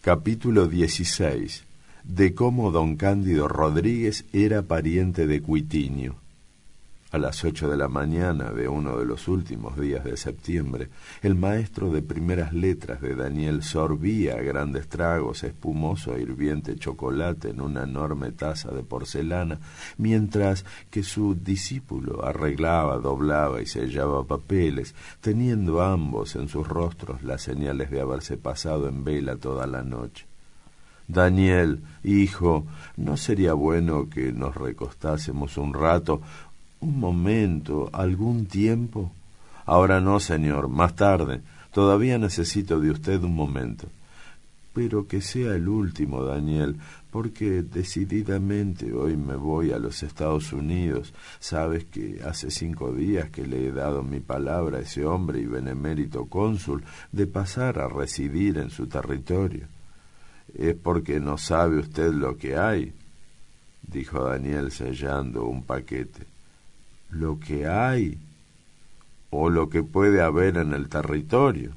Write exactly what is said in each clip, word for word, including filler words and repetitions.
Capítulo dieciséis. De cómo don Cándido Rodríguez era pariente de Cuitinio. A las ocho de la mañana de uno de los últimos días de septiembre, el maestro de primeras letras de Daniel sorbía a grandes tragos espumoso e hirviente chocolate en una enorme taza de porcelana, mientras que su discípulo arreglaba, doblaba y sellaba papeles, teniendo ambos en sus rostros las señales de haberse pasado en vela toda la noche. Daniel, hijo, ¿no sería bueno que nos recostásemos un rato, un momento, algún tiempo? Ahora no, señor, más tarde. Todavía necesito de usted un momento. Pero que sea el último, Daniel, porque decididamente hoy me voy a los Estados Unidos. Sabes que hace cinco días que le he dado mi palabra a ese hombre y benemérito cónsul de pasar a residir en su territorio. ¿Es porque no sabe usted lo que hay?, dijo Daniel sellando un paquete. ¿Lo que hay? ¿O lo que puede haber en el territorio?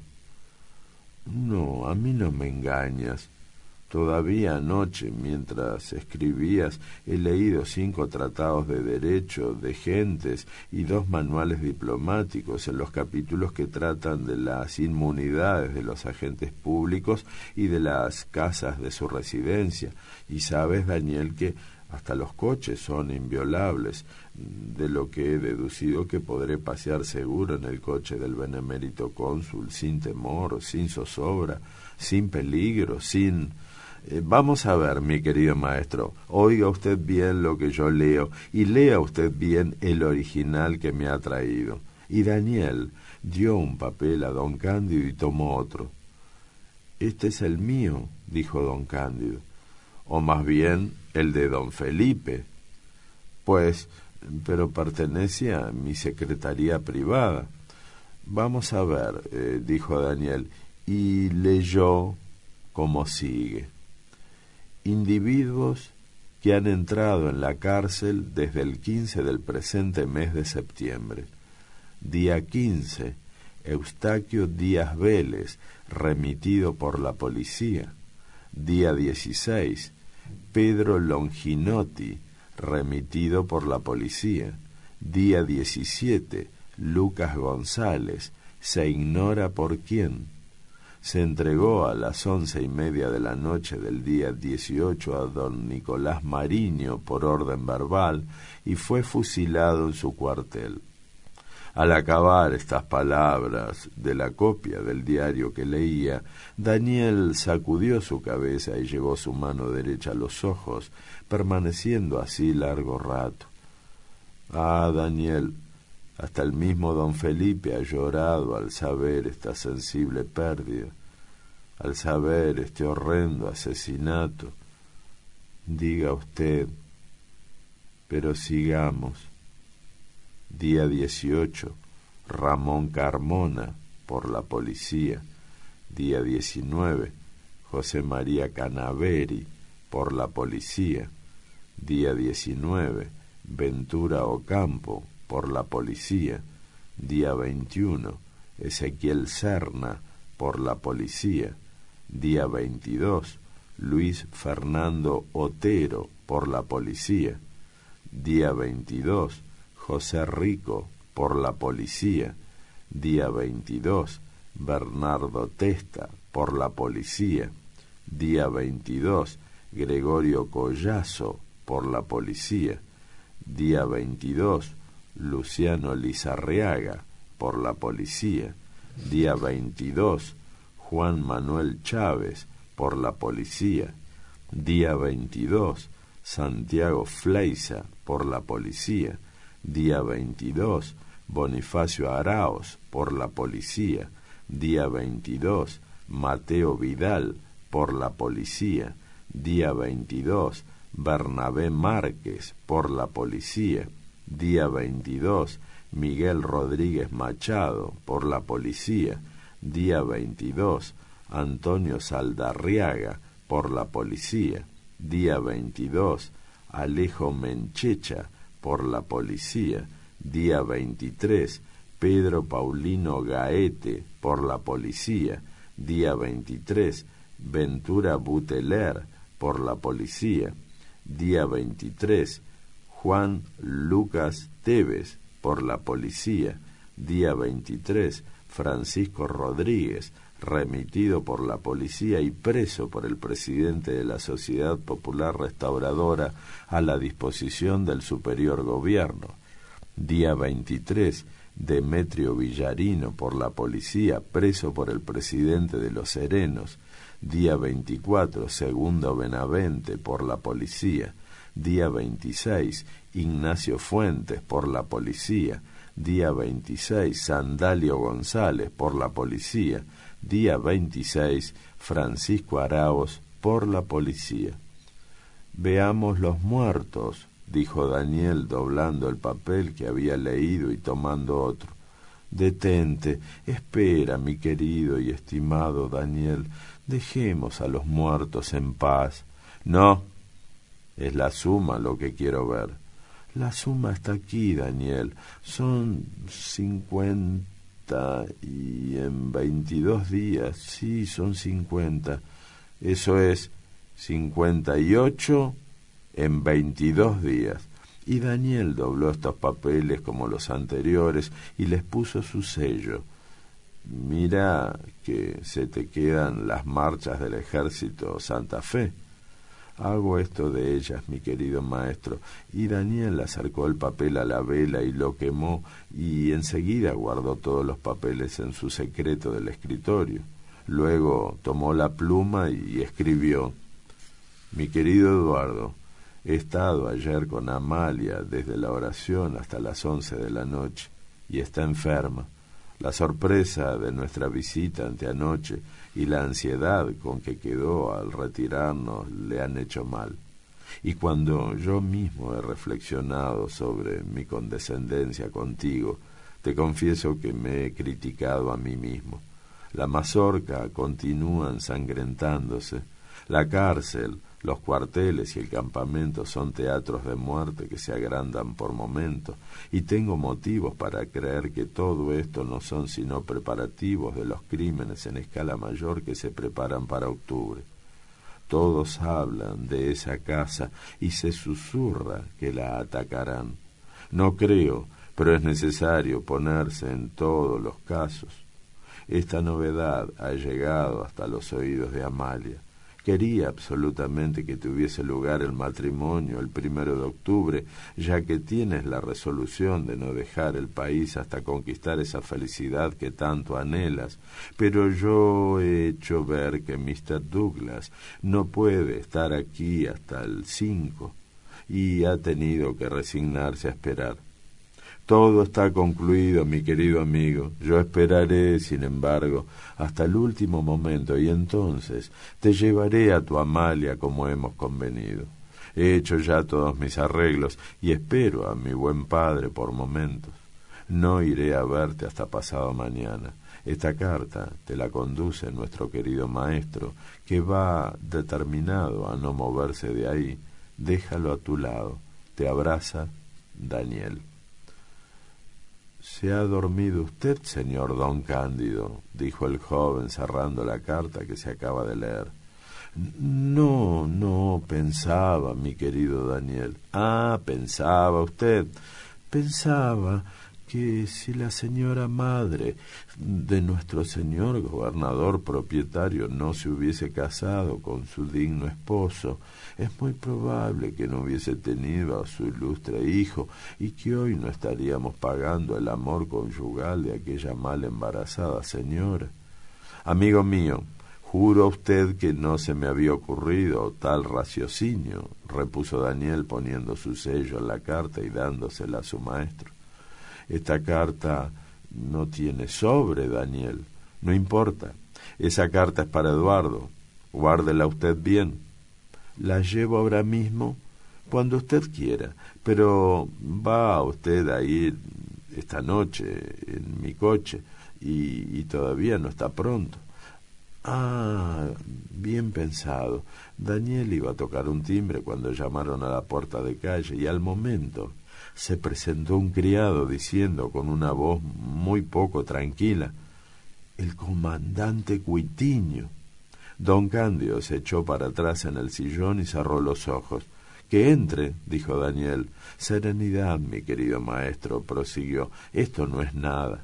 No, a mí no me engañas. Todavía anoche, mientras escribías, he leído cinco tratados de derecho de gentes y dos manuales diplomáticos en los capítulos que tratan de las inmunidades de los agentes públicos y de las casas de su residencia. Y sabes, Daniel, que hasta los coches son inviolables, de lo que he deducido que podré pasear seguro en el coche del benemérito cónsul, sin temor, sin zozobra, sin peligro, sin... Eh, vamos a ver, mi querido maestro, oiga usted bien lo que yo leo y lea usted bien el original que me ha traído. Y Daniel dio un papel a don Cándido y tomó otro. Este es el mío, dijo don Cándido, o más bien el de don Felipe. Pues, pero pertenece a mi secretaría privada. Vamos a ver, eh, dijo Daniel, y leyó como sigue. Individuos que han entrado en la cárcel desde el quince del presente mes de septiembre. Día quince, Eustaquio Díaz Vélez, remitido por la policía. Día dieciséis, Pedro Longinotti, remitido por la policía. Día diecisiete, Lucas González, se ignora por quién. Se entregó a las once y media de la noche del día dieciocho a don Nicolás Mariño por orden verbal y fue fusilado en su cuartel. Al acabar estas palabras de la copia del diario que leía, Daniel sacudió su cabeza y llevó su mano derecha a los ojos, permaneciendo así largo rato. Ah, Daniel, hasta el mismo don Felipe ha llorado al saber esta sensible pérdida, al saber este horrendo asesinato. Diga usted, pero sigamos. Día dieciocho, Ramón Carmona, por la policía. Día diecinueve, José María Canaveri, por la policía. Día diecinueve, Ventura Ocampo, por la policía. Día veintiuno, Ezequiel Serna, por la policía. Día veintidós, Luis Fernando Otero, por la policía. Día veintidós, José Rico, por la policía. Día veintidós, Bernardo Testa, por la policía. Día veintidós, Gregorio Collazo, por la policía. Día veintidós, Luciano Lizarriaga, por la policía. Día veintidós, Juan Manuel Chávez, por la policía. Día veintidós, Santiago Fleiza, por la policía. Día veintidós, Bonifacio Araos, por la policía. Día veintidós, Mateo Vidal, por la policía. Día veintidós, Bernabé Márquez, por la policía. Día veintidós, Miguel Rodríguez Machado, por la policía. Día veintidós, Antonio Saldarriaga, por la policía. Día veintidós, Alejo Menchecha, por la policía. Día veintitrés, Pedro Paulino Gaete, por la policía. Día veintitrés, Ventura Buteler, por la policía. Día veintitrés, Juan Lucas Tevez, por la policía. Día veintitrés, Francisco Rodríguez, remitido por la policía y preso por el presidente de la Sociedad Popular Restauradora a la disposición del superior gobierno. Día veintitrés, Demetrio Villarino, por la policía, preso por el presidente de Los Serenos. Día veinticuatro, Segundo Benavente, por la policía. Día veintiséis, Ignacio Fuentes, por la policía. Día veintiséis, Sandalio González, por la policía. Día veintiséis, Francisco Araos, por la policía. Veamos los muertos, dijo Daniel doblando el papel que había leído y tomando otro. Detente, espera, mi querido y estimado Daniel, dejemos a los muertos en paz. No, es la suma lo que quiero ver. La suma está aquí, Daniel. Son cincuenta y en veintidós días. Sí, son cincuenta. Eso es cincuenta y ocho en veintidós días. Y Daniel dobló estos papeles como los anteriores y les puso su sello. Mira que se te quedan las marchas del ejército Santa Fe. Hago esto de ellas, mi querido maestro. Y Daniel acercó el papel a la vela y lo quemó, y enseguida guardó todos los papeles en su secreto del escritorio. Luego tomó la pluma y escribió: Mi querido Eduardo, he estado ayer con Amalia desde la oración hasta las once de la noche, y está enferma. La sorpresa de nuestra visita anteanoche y la ansiedad con que quedó al retirarnos le han hecho mal. Y cuando yo mismo he reflexionado sobre mi condescendencia contigo, te confieso que me he criticado a mí mismo. La mazorca continúa ensangrentándose. La cárcel, los cuarteles y el campamento son teatros de muerte que se agrandan por momentos, y tengo motivos para creer que todo esto no son sino preparativos de los crímenes en escala mayor que se preparan para octubre. Todos hablan de esa casa y se susurra que la atacarán. No creo, pero es necesario ponerse en todos los casos. Esta novedad ha llegado hasta los oídos de Amalia. Quería absolutamente que tuviese lugar el matrimonio el primero de octubre, ya que tienes la resolución de no dejar el país hasta conquistar esa felicidad que tanto anhelas. Pero yo he hecho ver que mister Douglas no puede estar aquí hasta el cinco y ha tenido que resignarse a esperar. Todo está concluido, mi querido amigo. Yo esperaré, sin embargo, hasta el último momento, y entonces te llevaré a tu Amalia como hemos convenido. He hecho ya todos mis arreglos y espero a mi buen padre por momentos. No iré a verte hasta pasado mañana. Esta carta te la conduce nuestro querido maestro, que va determinado a no moverse de ahí. Déjalo a tu lado. Te abraza, Daniel. —¿Se ha dormido usted, señor don Cándido? —dijo el joven cerrando la carta que se acaba de leer. —No, no, pensaba, mi querido Daniel. —Ah, pensaba usted. Pensaba que si la señora madre de nuestro señor gobernador propietario no se hubiese casado con su digno esposo, es muy probable que no hubiese tenido a su ilustre hijo y que hoy no estaríamos pagando el amor conyugal de aquella mal embarazada señora. Amigo mío, juro a usted que no se me había ocurrido tal raciocinio, repuso Daniel poniendo su sello en la carta y dándosela a su maestro. Esta carta no tiene sobre, Daniel. No importa. Esa carta es para Eduardo. Guárdela usted bien. La llevo ahora mismo, cuando usted quiera. Pero va usted a ir esta noche en mi coche y, y todavía no está pronto. Ah, bien pensado. Daniel iba a tocar un timbre cuando llamaron a la puerta de calle y al momento se presentó un criado diciendo con una voz muy poco tranquila: «El comandante Cuitiño». Don Cándido se echó para atrás en el sillón y cerró los ojos. —Que entre —dijo Daniel. —Serenidad, mi querido maestro —prosiguió—, esto no es nada.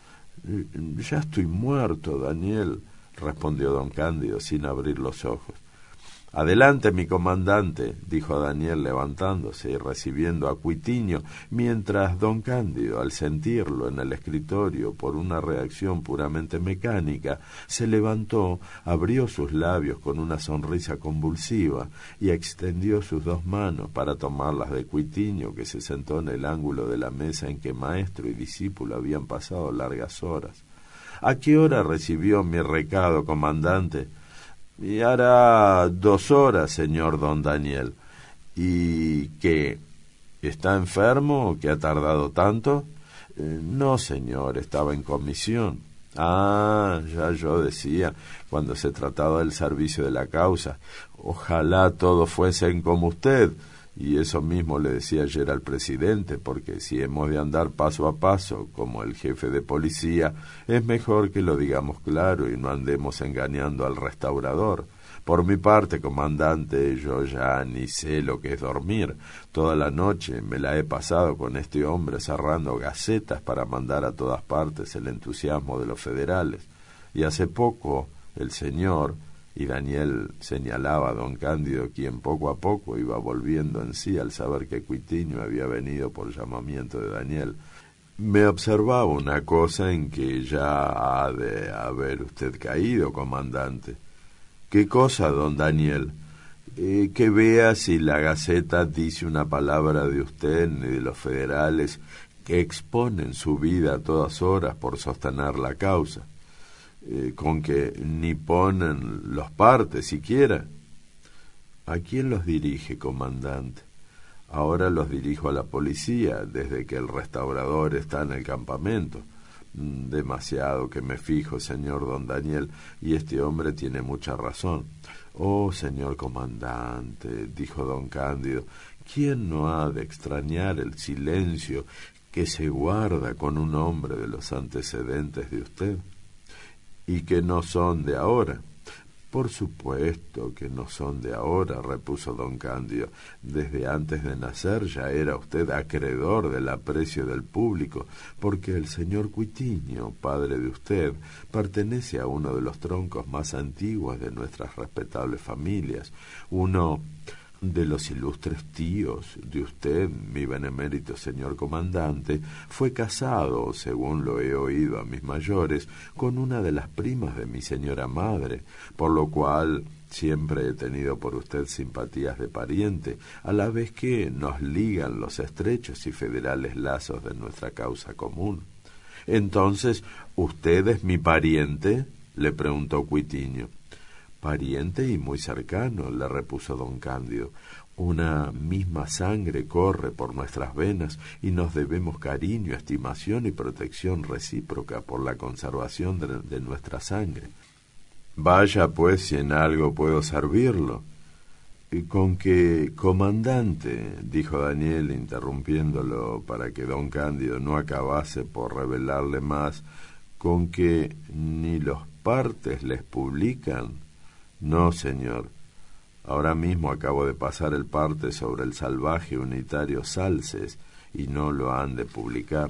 —Ya estoy muerto, Daniel —respondió don Cándido sin abrir los ojos. —Adelante, mi comandante —dijo Daniel levantándose y recibiendo a Cuitiño, mientras don Cándido, al sentirlo en el escritorio por una reacción puramente mecánica, se levantó, abrió sus labios con una sonrisa convulsiva y extendió sus dos manos para tomarlas de Cuitiño, que se sentó en el ángulo de la mesa en que maestro y discípulo habían pasado largas horas. —¿A qué hora recibió mi recado, comandante? —Y hará dos horas, señor don Daniel. —¿Y qué? ¿Está enfermo o que ha tardado tanto? Eh, no, señor, estaba en comisión. Ah, ya yo decía, cuando se trataba del servicio de la causa, ojalá todos fuesen como usted. Y eso mismo le decía ayer al presidente, porque si hemos de andar paso a paso, como el jefe de policía, es mejor que lo digamos claro y no andemos engañando al restaurador. Por mi parte, comandante, yo ya ni sé lo que es dormir. Toda la noche me la he pasado con este hombre cerrando gacetas para mandar a todas partes el entusiasmo de los federales. Y hace poco, el señor... Y Daniel señalaba a don Cándido, quien poco a poco iba volviendo en sí al saber que Cuitiño había venido por llamamiento de Daniel. Me observaba una cosa en que ya ha de haber usted caído, comandante. ¿Qué cosa, don Daniel? Eh, que vea si la Gaceta dice una palabra de usted ni de los federales que exponen su vida a todas horas por sostener la causa. Eh, con que ni ponen los partes siquiera. ¿A quién los dirige, comandante? Ahora los dirijo a la policía, desde que el restaurador está en el campamento. Demasiado que me fijo, señor don Daniel, y este hombre tiene mucha razón. Oh, señor comandante, dijo don Cándido, ¿quién no ha de extrañar el silencio que se guarda con un hombre de los antecedentes de usted? —¿Y que no son de ahora? —Por supuesto que no son de ahora —repuso don Cándido—. Desde antes de nacer ya era usted acreedor del aprecio del público, porque el señor Cuitiño, padre de usted, pertenece a uno de los troncos más antiguos de nuestras respetables familias, uno de los ilustres tíos de usted, mi benemérito señor comandante, fue casado, según lo he oído a mis mayores, con una de las primas de mi señora madre, por lo cual siempre he tenido por usted simpatías de pariente, a la vez que nos ligan los estrechos y federales lazos de nuestra causa común. —Entonces, ¿usted es mi pariente? —le preguntó Cuitiño. —Pariente y muy cercano —le repuso don Cándido—. Una misma sangre corre por nuestras venas y nos debemos cariño, estimación y protección recíproca por la conservación de, de nuestra sangre. —Vaya, pues, si en algo puedo servirlo. —Con que, comandante —dijo Daniel, interrumpiéndolo para que don Cándido no acabase por revelarle más—, con que ni los partes les publican. —No, señor. Ahora mismo acabo de pasar el parte sobre el salvaje unitario Salces y no lo han de publicar.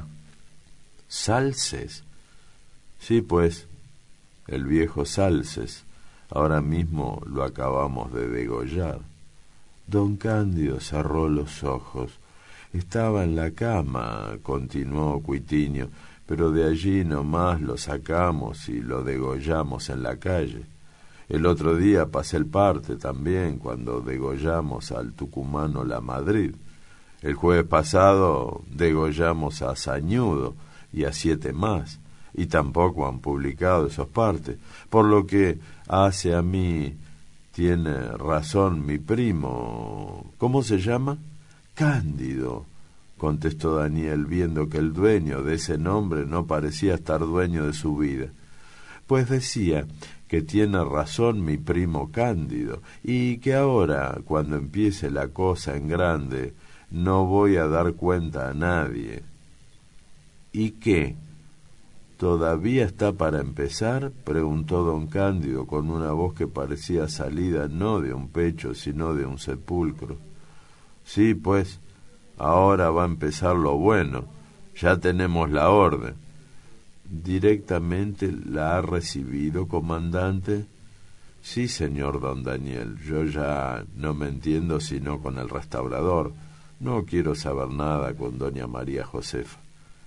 —¿Salces? —Sí, pues, el viejo Salces. Ahora mismo lo acabamos de degollar. Don Cándido cerró los ojos. Estaba en la cama, continuó Cuitiño, pero de allí nomás lo sacamos y lo degollamos en la calle. El otro día pasé el parte también, cuando degollamos al tucumano La Madrid. El jueves pasado degollamos a Sañudo y a siete más, y tampoco han publicado esos partes, por lo que hace a mí, tiene razón mi primo. ¿Cómo se llama? Cándido, contestó Daniel, viendo que el dueño de ese nombre no parecía estar dueño de su vida. Pues decía que tiene razón mi primo Cándido, y que ahora, cuando empiece la cosa en grande, no voy a dar cuenta a nadie. ¿Y qué? ¿Todavía está para empezar?, preguntó don Cándido con una voz que parecía salida no de un pecho, sino de un sepulcro. Sí, pues, ahora va a empezar lo bueno. Ya tenemos la orden. ¿Directamente la ha recibido, comandante? Sí, señor don Daniel. Yo ya no me entiendo sino con el restaurador. No quiero saber nada con doña María Josefa.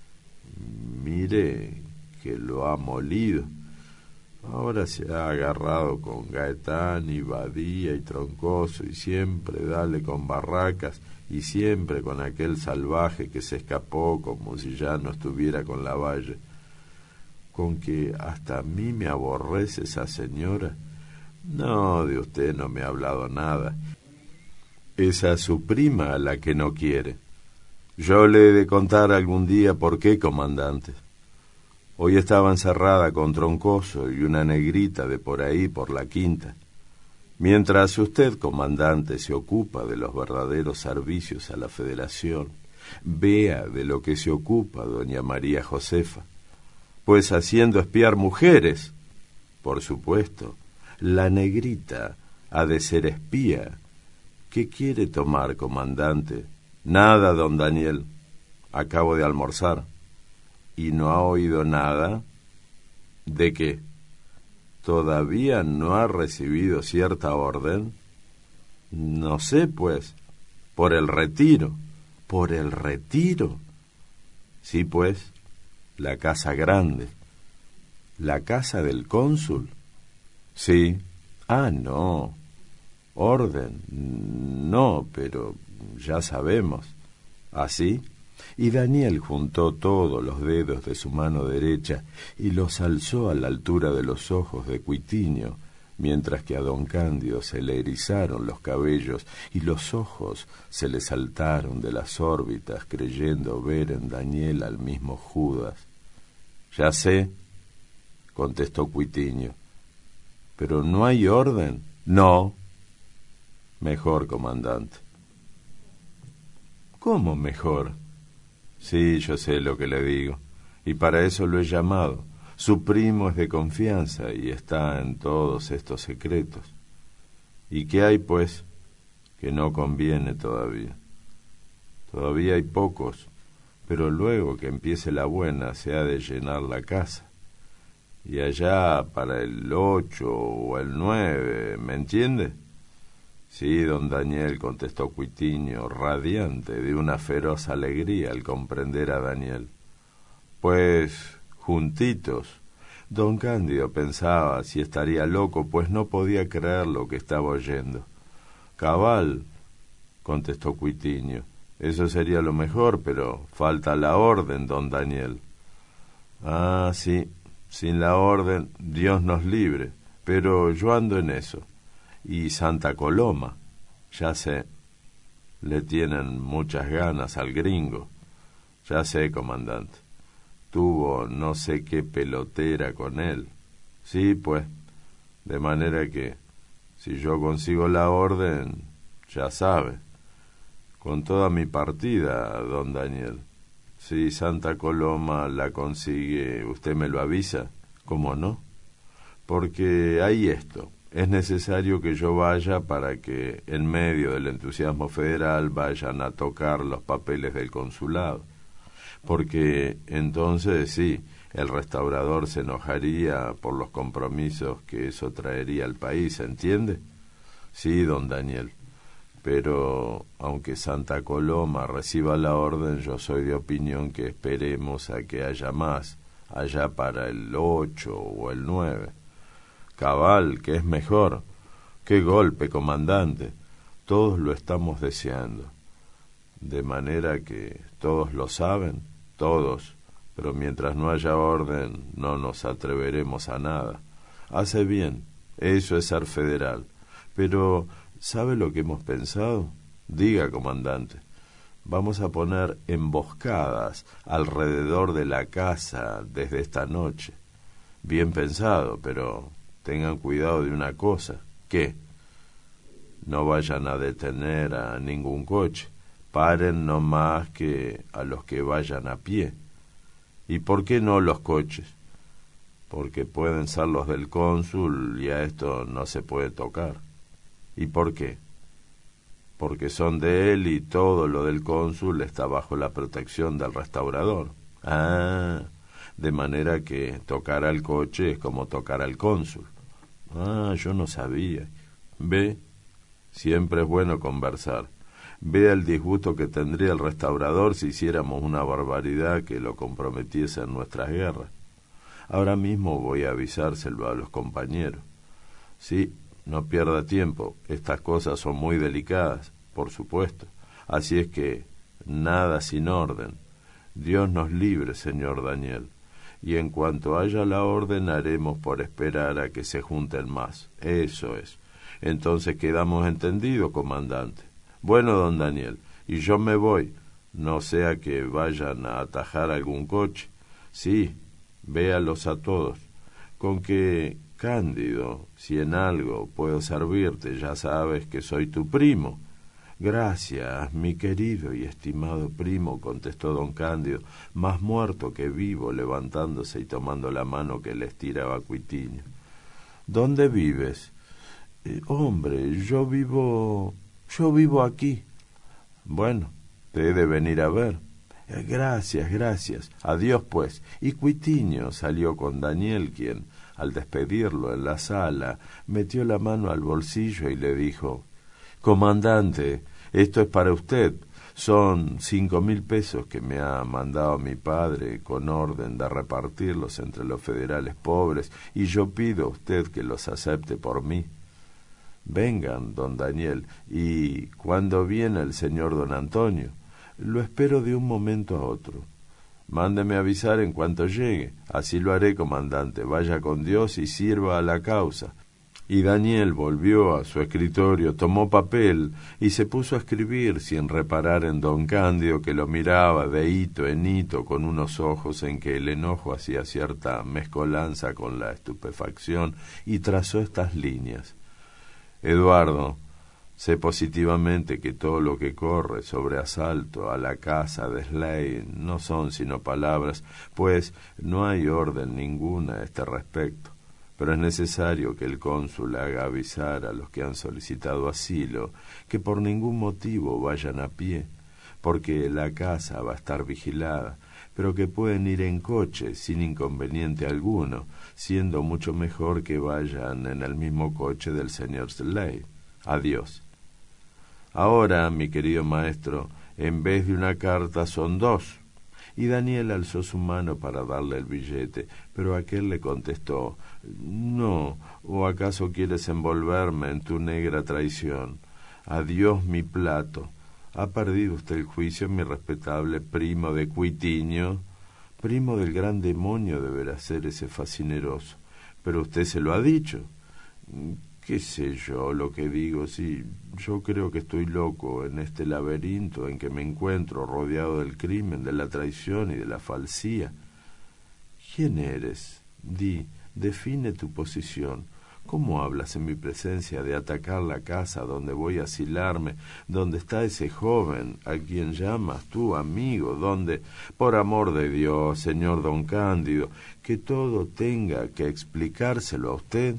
Mire que lo ha molido. Ahora se ha agarrado con Gaetán y Badía y Troncoso, y siempre dale con Barracas, y siempre con aquel salvaje que se escapó como si ya no estuviera con la Valle. Con que hasta a mí me aborrece esa señora. No, de usted no me ha hablado nada. Es a su prima a la que no quiere. Yo le he de contar algún día por qué, comandante. Hoy estaba encerrada con Troncoso y una negrita de por ahí, por la quinta. Mientras usted, comandante, se ocupa de los verdaderos servicios a la Federación, vea de lo que se ocupa doña María Josefa. Pues haciendo espiar mujeres, por supuesto, la negrita ha de ser espía. ¿Qué quiere tomar, comandante? Nada, don Daniel. Acabo de almorzar. ¿Y no ha oído nada? ¿De qué? ¿Todavía no ha recibido cierta orden? No sé, pues. Por el retiro. ¿Por el retiro? Sí, pues. La casa grande. ¿La casa del cónsul? Sí. Ah, no. Orden. No, pero ya sabemos. ¿Así? Y Daniel juntó todos los dedos de su mano derecha y los alzó a la altura de los ojos de Cuitiño, mientras que a don Cándido se le erizaron los cabellos y los ojos se le saltaron de las órbitas, creyendo ver en Daniel al mismo Judas. «Ya sé», contestó Cuitiño. «¿Pero no hay orden?» «No». «Mejor, comandante». «¿Cómo mejor?» «Sí, yo sé lo que le digo, y para eso lo he llamado. Su primo es de confianza y está en todos estos secretos. ¿Y qué hay, pues? Que no conviene todavía. Todavía hay pocos, pero luego que empiece la buena se ha de llenar la casa. Y allá para el ocho o el nueve, ¿me entiende?» «Sí, don Daniel», contestó Cuitiño, radiante de una feroz alegría al comprender a Daniel. «Pues, juntitos». Don Cándido pensaba si estaría loco, pues no podía creer lo que estaba oyendo. «Cabal», contestó Cuitiño, «eso sería lo mejor, pero falta la orden, don Daniel». «Ah, sí, sin la orden, Dios nos libre, pero yo ando en eso. Y Santa Coloma, ya sé, le tienen muchas ganas al gringo». «Ya sé, comandante. Tuvo no sé qué pelotera con él». «Sí, pues, de manera que, si yo consigo la orden, ya sabe. Con toda mi partida, don Daniel. Si Santa Coloma la consigue, ¿usted me lo avisa?» «¿Cómo no? Porque hay esto. Es necesario que yo vaya para que, en medio del entusiasmo federal, vayan a tocar los papeles del consulado. Porque entonces, sí, el restaurador se enojaría por los compromisos que eso traería al país, ¿entiende?» «Sí, don Daniel. Pero, aunque Santa Coloma reciba la orden, yo soy de opinión que esperemos a que haya más, allá para el ocho o el nueve. «Cabal, que es mejor. ¡Qué golpe, comandante! Todos lo estamos deseando. De manera que todos lo saben, todos, pero mientras no haya orden no nos atreveremos a nada. Hace bien, eso es ser federal. Pero, ¿sabe lo que hemos pensado? Diga, comandante. Vamos a poner emboscadas alrededor de la casa desde esta noche. Bien pensado, pero tengan cuidado de una cosa». «¿Qué?» «No vayan a detener a ningún coche. Paren no más que a los que vayan a pie». «¿Y por qué no los coches?» porque pueden ser los del cónsul y a esto no se puede tocar. ¿Y por qué? Porque son de él y todo lo del cónsul está bajo la protección del restaurador. Ah, de manera que tocar al coche es como tocar al cónsul. Ah, yo no sabía. Ve, siempre es bueno conversar. Ve el disgusto que tendría el restaurador si hiciéramos una barbaridad que lo comprometiese en nuestras guerras. Ahora mismo voy a avisárselo a los compañeros. Sí, no pierda tiempo, estas cosas son muy delicadas, por supuesto. Así es que nada sin orden. Dios nos libre, señor Daniel. Y en cuanto haya la orden haremos por esperar a que se junten más. Eso es. Entonces quedamos entendidos, comandante. Bueno, don Daniel, y yo me voy, no sea que vayan a atajar algún coche. Sí, véalos a todos. Con que, Cándido, si en algo puedo servirte, ya sabes que soy tu primo. Gracias, mi querido y estimado primo, contestó don Cándido, más muerto que vivo, levantándose y tomando la mano que le estiraba Cuitiño. ¿Dónde vives? Eh, hombre, yo vivo... yo vivo aquí. Bueno, te he de venir a ver. Eh, gracias, gracias. Adiós, pues. Y Cuitiño salió con Daniel, quien, al despedirlo en la sala, metió la mano al bolsillo y le dijo: Comandante, esto es para usted. Son cinco mil pesos que me ha mandado mi padre con orden de repartirlos entre los federales pobres, y yo pido a usted que los acepte por mí. Vengan, don Daniel. ¿Y cuándo viene el señor don Antonio? Lo espero de un momento a otro. Mándeme avisar en cuanto llegue. Así lo haré, comandante. Vaya con Dios y sirva a la causa. Y Daniel volvió a su escritorio, tomó papel y se puso a escribir sin reparar en don Cándido, que lo miraba de hito en hito con unos ojos en que el enojo hacía cierta mezcolanza con la estupefacción, y trazó estas líneas: Eduardo, sé positivamente que todo lo que corre sobre asalto a la casa de Slade no son sino palabras, pues no hay orden ninguna a este respecto. Pero es necesario que el cónsul haga avisar a los que han solicitado asilo que por ningún motivo vayan a pie, porque la casa va a estar vigilada, pero que pueden ir en coche sin inconveniente alguno, siendo mucho mejor que vayan en el mismo coche del señor Slade. Adiós. Ahora, mi querido maestro, en vez de una carta son dos. Y Daniel alzó su mano para darle el billete, pero aquel le contestó: No, ¿o acaso quieres envolverme en tu negra traición? Adiós mi plato. ¿Ha perdido usted el juicio, mi respetable primo de Cuitiño? Primo del gran demonio deberá ser ese fascineroso. Pero usted se lo ha dicho. ¿Qué sé yo lo que digo? Sí, yo creo que estoy loco en este laberinto en que me encuentro, rodeado del crimen, de la traición y de la falsía. ¿Quién eres? Di, define tu posición. ¿Cómo hablas en mi presencia de atacar la casa donde voy a asilarme, donde está ese joven a quien llamas tú amigo, donde, por amor de Dios, señor don Cándido, que todo tenga que explicárselo a usted?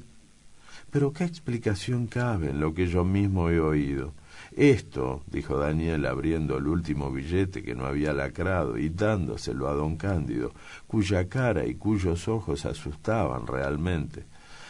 Pero ¿qué explicación cabe en lo que yo mismo he oído? Esto, dijo Daniel abriendo el último billete que no había lacrado y dándoselo a don Cándido, cuya cara y cuyos ojos asustaban realmente.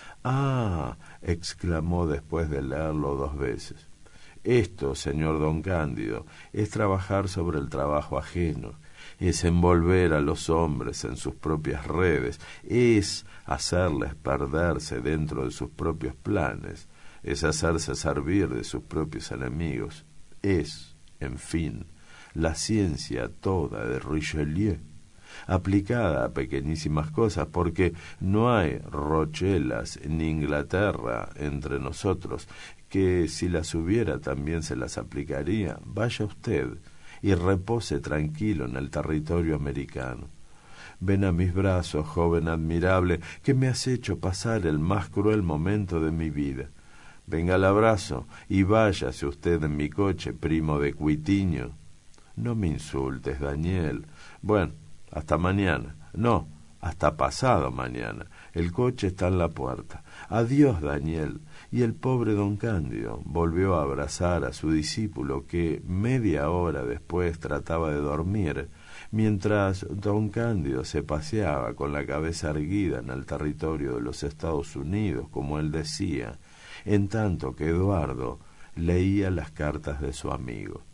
«Ah», exclamó después de leerlo dos veces. «Esto, señor don Cándido, es trabajar sobre el trabajo ajeno, es envolver a los hombres en sus propias redes, es hacerles perderse dentro de sus propios planes, es hacerse servir de sus propios enemigos, es, en fin, la ciencia toda de Richelieu, aplicada a pequeñísimas cosas, porque no hay Rochelas ni Inglaterra entre nosotros, que si las hubiera también se las aplicaría. Vaya usted y repose tranquilo en el territorio americano. Ven a mis brazos, joven admirable, que me has hecho pasar el más cruel momento de mi vida. Venga al abrazo y váyase usted en mi coche, primo de Cuitiño. No me insultes, Daniel. Bueno, hasta mañana. No, Hasta pasado mañana. El coche está en la puerta. Adiós, Daniel. Y el pobre don Cándido volvió a abrazar a su discípulo, que media hora después trataba de dormir, mientras don Cándido se paseaba con la cabeza erguida en el territorio de los Estados Unidos, como él decía, en tanto que Eduardo leía las cartas de su amigo.